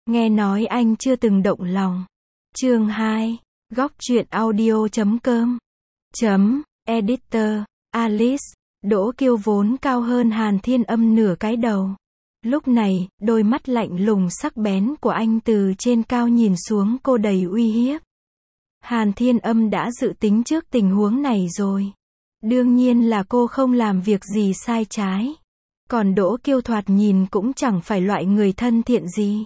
Nghe nói anh chưa từng động lòng. Chương 2. Góc truyện audio.com. Editor. Alice. Đỗ Kiêu vốn cao hơn Hàn Thiên Âm nửa cái đầu. Lúc này, đôi mắt lạnh lùng sắc bén của anh từ trên cao nhìn xuống cô đầy uy hiếp. Hàn Thiên Âm đã dự tính trước tình huống này rồi. Đương nhiên là cô không làm việc gì sai trái. Còn Đỗ Kiêu thoạt nhìn cũng chẳng phải loại người thân thiện gì.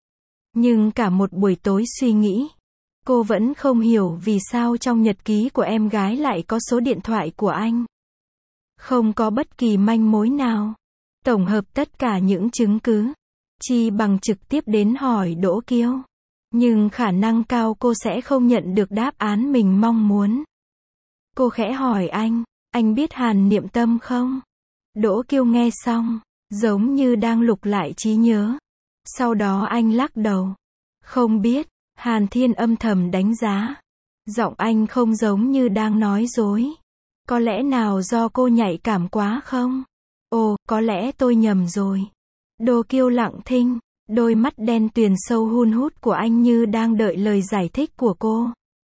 Nhưng cả một buổi tối suy nghĩ, cô vẫn không hiểu vì sao trong nhật ký của em gái lại có số điện thoại của anh. Không có bất kỳ manh mối nào. Tổng hợp tất cả những chứng cứ, chi bằng trực tiếp đến hỏi Đỗ Kiêu. Nhưng khả năng cao cô sẽ không nhận được đáp án mình mong muốn. Cô khẽ hỏi anh biết Hàn Niệm Tâm không? Đỗ Kiêu nghe xong, giống như đang lục lại trí nhớ. Sau đó anh lắc đầu. Không biết. Hàn Thiên âm thầm đánh giá. Giọng anh không giống như đang nói dối. Có lẽ nào do cô nhạy cảm quá không? Ồ, có lẽ tôi nhầm rồi. Đỗ Kiêu lặng thinh, đôi mắt đen tuyền sâu hun hút của anh như đang đợi lời giải thích của cô.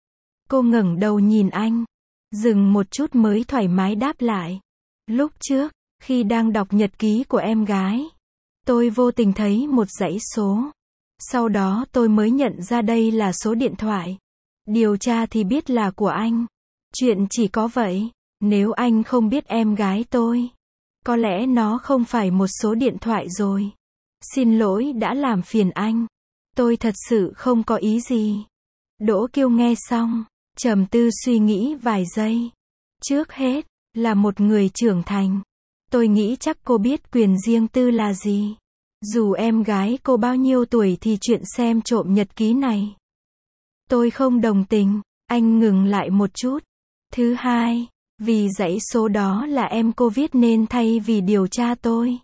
Cô ngẩng đầu nhìn anh, dừng một chút mới thoải mái đáp lại. Lúc trước, khi đang đọc nhật ký của em gái, tôi vô tình thấy một dãy số. Sau đó tôi mới nhận ra đây là số điện thoại. Điều tra thì biết là của anh. Chuyện chỉ có vậy. Nếu anh không biết em gái tôi, có lẽ nó không phải một số điện thoại rồi. Xin lỗi đã làm phiền anh. Tôi thật sự không có ý gì. Đỗ Kiêu nghe xong, trầm tư suy nghĩ vài giây. Trước hết, là một người trưởng thành. Tôi nghĩ chắc cô biết quyền riêng tư là gì. Dù em gái cô bao nhiêu tuổi thì chuyện xem trộm nhật ký này, tôi không đồng tình. Anh ngừng lại một chút. Thứ hai, vì dãy số đó là em cô viết nên thay vì điều tra tôi,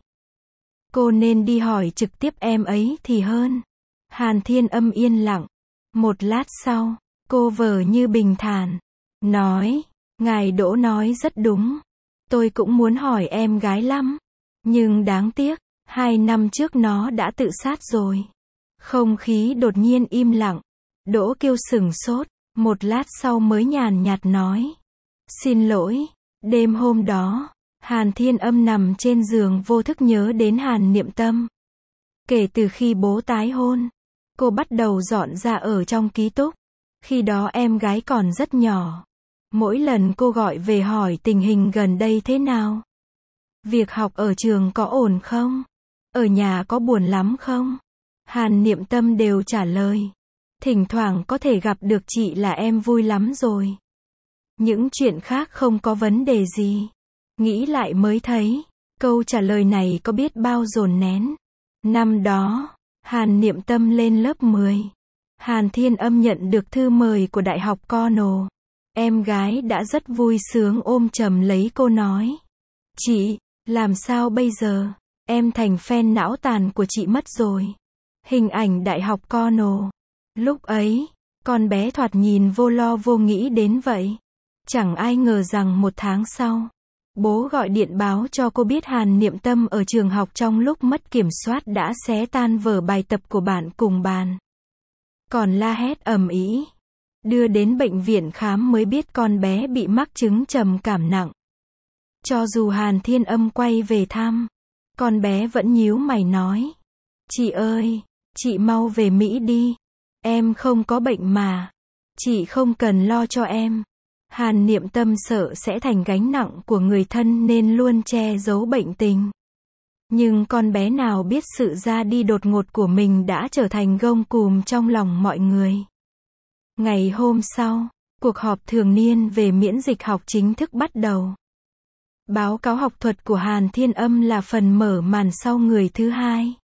cô nên đi hỏi trực tiếp em ấy thì hơn. Hàn Thiên âm yên lặng. Một lát sau, cô vờ như bình thản, nói, ngài Đỗ nói rất đúng. Tôi cũng muốn hỏi em gái lắm. Nhưng đáng tiếc, 2 năm trước nó đã tự sát rồi. Không khí đột nhiên im lặng. Đỗ Kiêu sửng sốt, một lát sau mới nhàn nhạt nói. Xin lỗi, đêm hôm đó, Hàn Thiên âm nằm trên giường vô thức nhớ đến Hàn Niệm Tâm. Kể từ khi bố tái hôn, cô bắt đầu dọn ra ở trong ký túc. Khi đó em gái còn rất nhỏ. Mỗi lần cô gọi về hỏi tình hình gần đây thế nào. Việc học ở trường có ổn không? Ở nhà có buồn lắm không? Hàn Niệm Tâm đều trả lời. Thỉnh thoảng có thể gặp được chị là em vui lắm rồi. Những chuyện khác không có vấn đề gì. Nghĩ lại mới thấy, câu trả lời này có biết bao dồn nén. Năm đó, Hàn Niệm Tâm lên lớp 10. Hàn Thiên âm nhận được thư mời của Đại học Cornell. Em gái đã rất vui sướng ôm chầm lấy cô nói. Chị, làm sao bây giờ? Em thành fan não tàn của chị mất rồi. Hình ảnh Đại học Cornell. Lúc ấy, con bé thoạt nhìn vô lo vô nghĩ đến vậy. Chẳng ai ngờ rằng 1 tháng sau, bố gọi điện báo cho cô biết Hàn Niệm Tâm ở trường học trong lúc mất kiểm soát đã xé tan vở bài tập của bạn cùng bàn. Còn la hét ầm ĩ. Đưa đến bệnh viện khám mới biết con bé bị mắc chứng trầm cảm nặng. Cho dù Hàn Thiên âm quay về thăm, con bé vẫn nhíu mày nói. Chị ơi, chị mau về Mỹ đi. Em không có bệnh mà. Chị không cần lo cho em. Hàn Niệm Tâm sợ sẽ thành gánh nặng của người thân nên luôn che giấu bệnh tình. Nhưng con bé nào biết sự ra đi đột ngột của mình đã trở thành gông cùm trong lòng mọi người. Ngày hôm sau, cuộc họp thường niên về miễn dịch học chính thức bắt đầu. Báo cáo học thuật của Hàn Thiên âm là phần mở màn sau người thứ hai.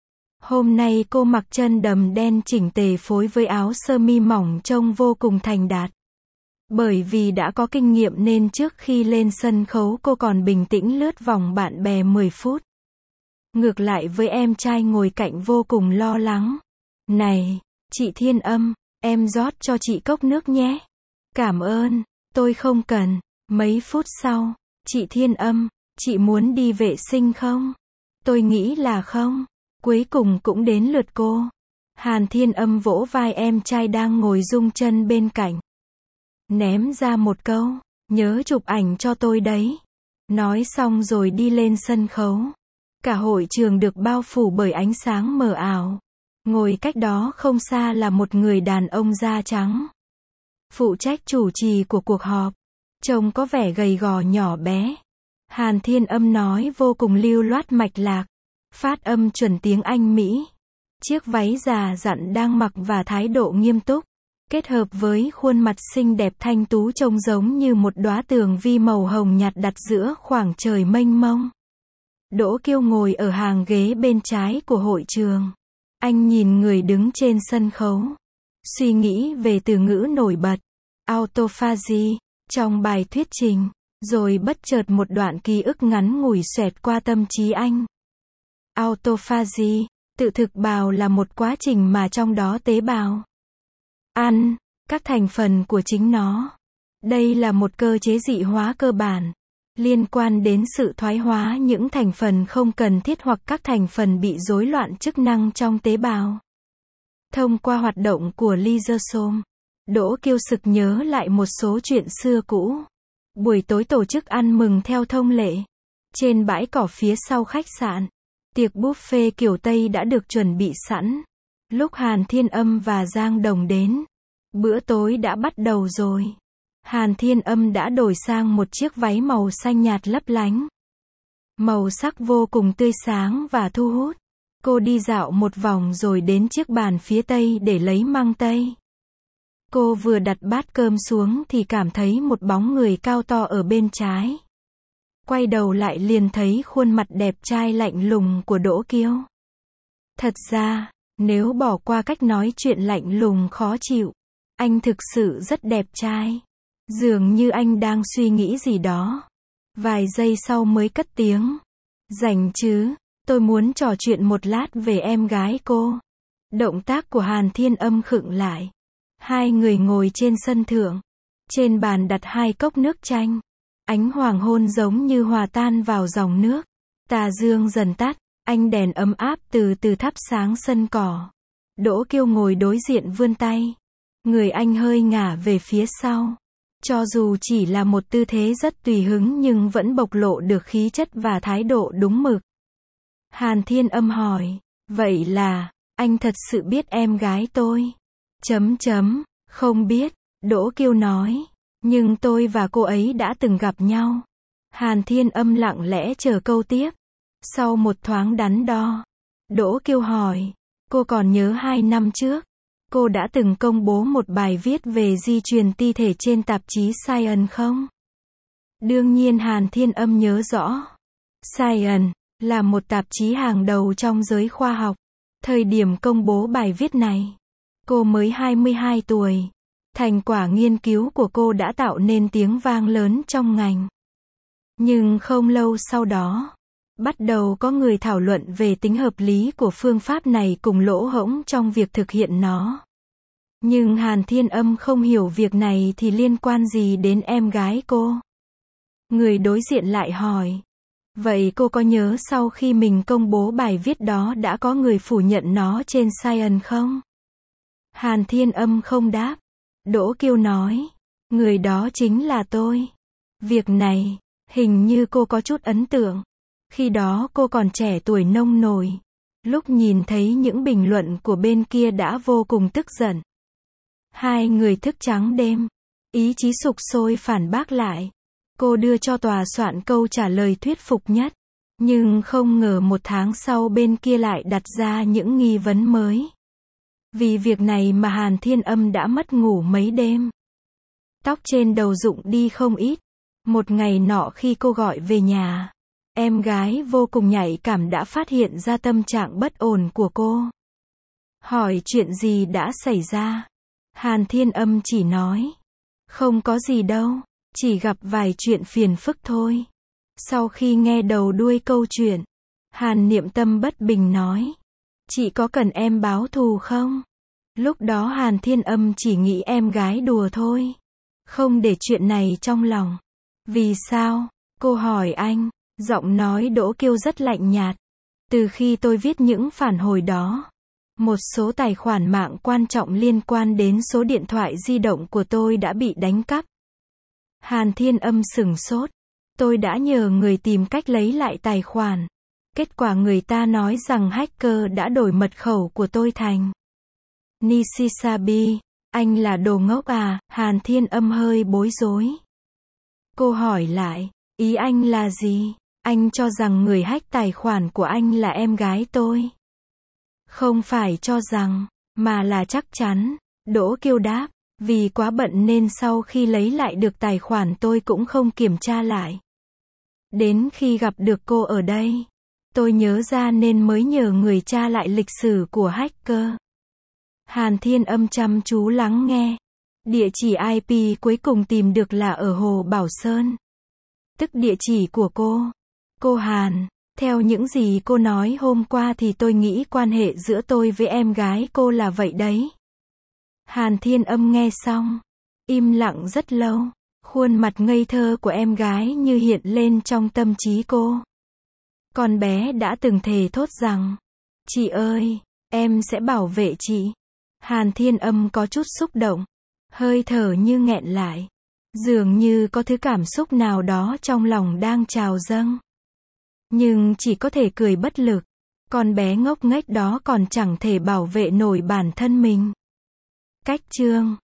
Hôm nay cô mặc chân đầm đen chỉnh tề phối với áo sơ mi mỏng trông vô cùng thành đạt. Bởi vì đã có kinh nghiệm nên trước khi lên sân khấu cô còn bình tĩnh lướt vòng bạn bè 10 phút. Ngược lại với em trai ngồi cạnh vô cùng lo lắng. Này, chị Thiên âm, em rót cho chị cốc nước nhé. Cảm ơn, tôi không cần. Mấy phút sau, chị Thiên âm, chị muốn đi vệ sinh không? Tôi nghĩ là không. Cuối cùng cũng đến lượt cô. Hàn Thiên Âm vỗ vai em trai đang ngồi rung chân bên cạnh. Ném ra một câu, nhớ chụp ảnh cho tôi đấy. Nói xong rồi đi lên sân khấu. Cả hội trường được bao phủ bởi ánh sáng mờ ảo. Ngồi cách đó không xa là một người đàn ông da trắng. Phụ trách chủ trì của cuộc họp. Trông có vẻ gầy gò nhỏ bé. Hàn Thiên Âm nói vô cùng lưu loát mạch lạc. Phát âm chuẩn tiếng Anh Mỹ. Chiếc váy già dặn đang mặc và thái độ nghiêm túc. Kết hợp với khuôn mặt xinh đẹp thanh tú trông giống như một đóa tường vi màu hồng nhạt đặt giữa khoảng trời mênh mông. Đỗ Kiêu ngồi ở hàng ghế bên trái của hội trường. Anh nhìn người đứng trên sân khấu. Suy nghĩ về từ ngữ nổi bật. Autophagy. Trong bài thuyết trình. Rồi bất chợt một đoạn ký ức ngắn ngủi xoẹt qua tâm trí anh. Autophagy, tự thực bào là một quá trình mà trong đó tế bào ăn các thành phần của chính nó. Đây là một cơ chế dị hóa cơ bản, liên quan đến sự thoái hóa những thành phần không cần thiết hoặc các thành phần bị rối loạn chức năng trong tế bào. Thông qua hoạt động của lysosome, Đỗ Kiêu sực nhớ lại một số chuyện xưa cũ. Buổi tối tổ chức ăn mừng theo thông lệ. Trên bãi cỏ phía sau khách sạn, tiệc buffet kiểu Tây đã được chuẩn bị sẵn. Lúc Hàn Thiên Âm và Giang Đồng đến, bữa tối đã bắt đầu rồi. Hàn Thiên Âm đã đổi sang một chiếc váy màu xanh nhạt lấp lánh. Màu sắc vô cùng tươi sáng và thu hút. Cô đi dạo một vòng rồi đến chiếc bàn phía Tây để lấy măng tây. Cô vừa đặt bát cơm xuống thì cảm thấy một bóng người cao to ở bên trái. Quay đầu lại liền thấy khuôn mặt đẹp trai lạnh lùng của Đỗ Kiêu. Thật ra, nếu bỏ qua cách nói chuyện lạnh lùng khó chịu, anh thực sự rất đẹp trai. Dường như anh đang suy nghĩ gì đó. Vài giây sau mới cất tiếng. Rảnh chứ, tôi muốn trò chuyện một lát về em gái cô. Động tác của Hàn Thiên Âm khựng lại. Hai người ngồi trên sân thượng. Trên bàn đặt hai cốc nước chanh. Ánh hoàng hôn giống như hòa tan vào dòng nước. Tà dương dần tắt, ánh đèn ấm áp từ từ thắp sáng sân cỏ. Đỗ Kiêu ngồi đối diện vươn tay. Người anh hơi ngả về phía sau. Cho dù chỉ là một tư thế rất tùy hứng nhưng vẫn bộc lộ được khí chất và thái độ đúng mực. Hàn Thiên Âm hỏi, vậy là, anh thật sự biết em gái tôi? Không biết, Đỗ Kiêu nói, nhưng tôi và cô ấy đã từng gặp nhau. Hàn Thiên Âm lặng lẽ chờ câu tiếp. Sau một thoáng đắn đo, Đỗ Kiêu hỏi, cô còn nhớ 2 năm trước, cô đã từng công bố một bài viết về di truyền ti thể trên tạp chí Science không? Đương nhiên Hàn Thiên Âm nhớ rõ. Science là một tạp chí hàng đầu trong giới khoa học. Thời điểm công bố bài viết này, cô mới 22 tuổi. Thành quả nghiên cứu của cô đã tạo nên tiếng vang lớn trong ngành. Nhưng không lâu sau đó, bắt đầu có người thảo luận về tính hợp lý của phương pháp này cùng lỗ hổng trong việc thực hiện nó. Nhưng Hàn Thiên Âm không hiểu việc này thì liên quan gì đến em gái cô. Người đối diện lại hỏi. Vậy cô có nhớ sau khi mình công bố bài viết đó đã có người phủ nhận nó trên Science không? Hàn Thiên Âm không đáp. Đỗ Kiêu nói. Người đó chính là tôi. Việc này, hình như cô có chút ấn tượng. Khi đó cô còn trẻ tuổi nông nổi. Lúc nhìn thấy những bình luận của bên kia đã vô cùng tức giận. Hai người thức trắng đêm. Ý chí sục sôi phản bác lại. Cô đưa cho tòa soạn câu trả lời thuyết phục nhất. Nhưng không ngờ một tháng sau bên kia lại đặt ra những nghi vấn mới. Vì việc này mà Hàn Thiên Âm đã mất ngủ mấy đêm. Tóc trên đầu rụng đi không ít. Một ngày nọ khi cô gọi về nhà, em gái vô cùng nhạy cảm đã phát hiện ra tâm trạng bất ổn của cô. Hỏi chuyện gì đã xảy ra? Hàn Thiên Âm chỉ nói. Không có gì đâu, chỉ gặp vài chuyện phiền phức thôi. Sau khi nghe đầu đuôi câu chuyện, Hàn Niệm Tâm bất bình nói. Chị có cần em báo thù không? Lúc đó Hàn Thiên Âm chỉ nghĩ em gái đùa thôi. Không để chuyện này trong lòng. Vì sao? Cô hỏi anh. Giọng nói Đỗ Kiêu rất lạnh nhạt. Từ khi tôi viết những phản hồi đó, Một số tài khoản mạng quan trọng liên quan đến số điện thoại di động của tôi đã bị đánh cắp. Hàn Thiên Âm sửng sốt. Tôi đã nhờ người tìm cách lấy lại tài khoản. Kết quả người ta nói rằng hacker đã đổi mật khẩu của tôi thành Nishisabi. Anh là đồ ngốc à? Hàn Thiên Âm hơi bối rối. Cô hỏi lại, ý anh là gì? Anh cho rằng người hack tài khoản của anh là em gái tôi. Không phải cho rằng, mà là chắc chắn. Đỗ Kiêu đáp, vì quá bận nên sau khi lấy lại được tài khoản tôi cũng không kiểm tra lại. Đến khi gặp được cô ở đây, tôi nhớ ra nên mới nhờ người tra lại lịch sử của hacker. Hàn Thiên Âm chăm chú lắng nghe. Địa chỉ IP cuối cùng tìm được là ở Hồ Bảo Sơn. Tức địa chỉ của cô. Cô Hàn, theo những gì cô nói hôm qua thì tôi nghĩ quan hệ giữa tôi với em gái cô là vậy đấy. Hàn Thiên Âm nghe xong, im lặng rất lâu. Khuôn mặt ngây thơ của em gái như hiện lên trong tâm trí cô. Con bé đã từng thề thốt rằng, chị ơi, em sẽ bảo vệ chị. Hàn Thiên Âm có chút xúc động, hơi thở như nghẹn lại. Dường như có thứ cảm xúc nào đó trong lòng đang trào dâng. Nhưng chỉ có thể cười bất lực. Con bé ngốc nghếch đó còn chẳng thể bảo vệ nổi bản thân mình. Cách chương